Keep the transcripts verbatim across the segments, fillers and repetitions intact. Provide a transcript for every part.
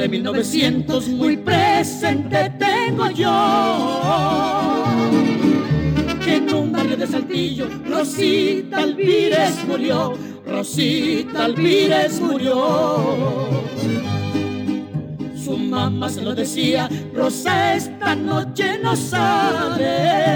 mil novecientos muy presente tengo yo, que en un barrio de Saltillo Rosita Alvírez murió, Rosita Alvírez murió. Su mamá se lo decía: Rosa, esta noche no sale.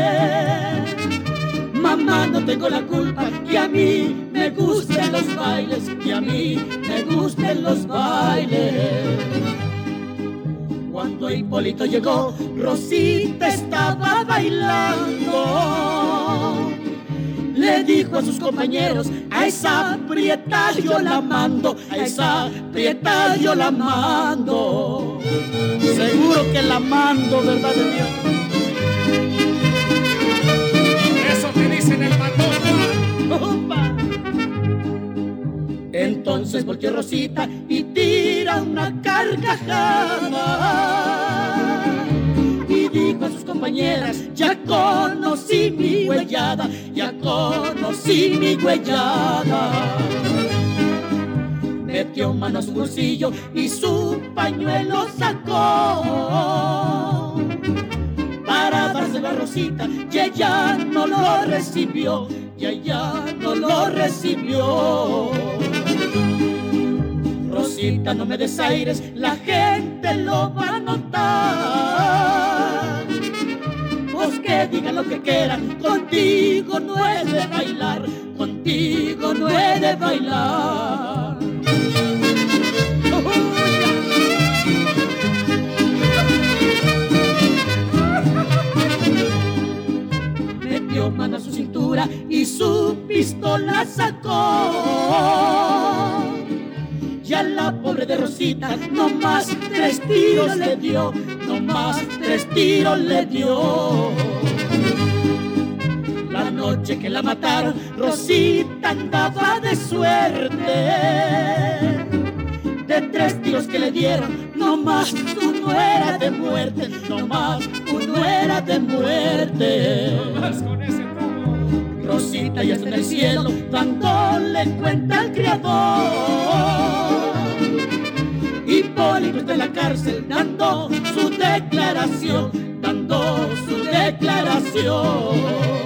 Mamá, no tengo la culpa, que a mí me gusten los bailes, que a mí me gusten los bailes. Cuando Hipólito llegó, Rosita estaba bailando. Le dijo a sus compañeros: a esa prieta yo la mando, a esa prieta yo la mando. Seguro que la mando, ¿verdad de Dios? Eso te dicen el mandón. Entonces volteó Rosita y tira una carcajada y dijo a sus compañeras: ya conocí mi huellada, ya conocí mi huellada. Metió mano a su bolsillo y su pañuelo sacó para dárselo a Rosita, y ella no lo recibió, y ella no lo recibió. Rosita, no me des aires, la gente lo va a notar. Pues que digan lo que quieran, contigo no he de bailar, contigo no he de bailar. Metió mano a su cintura y su pistola sacó. Y a la pobre de Rosita no más tres tiros le dio, no más tres tiros le dio. La noche que la mataron, Rosita andaba de suerte. De tres tiros que le dieron, no más uno era de muerte, no más uno era de muerte. No más con ese tomo. Rosita ya está en el cielo, dándole cuenta al Creador. Hipólito está en la cárcel, dando su declaración, dando su declaración.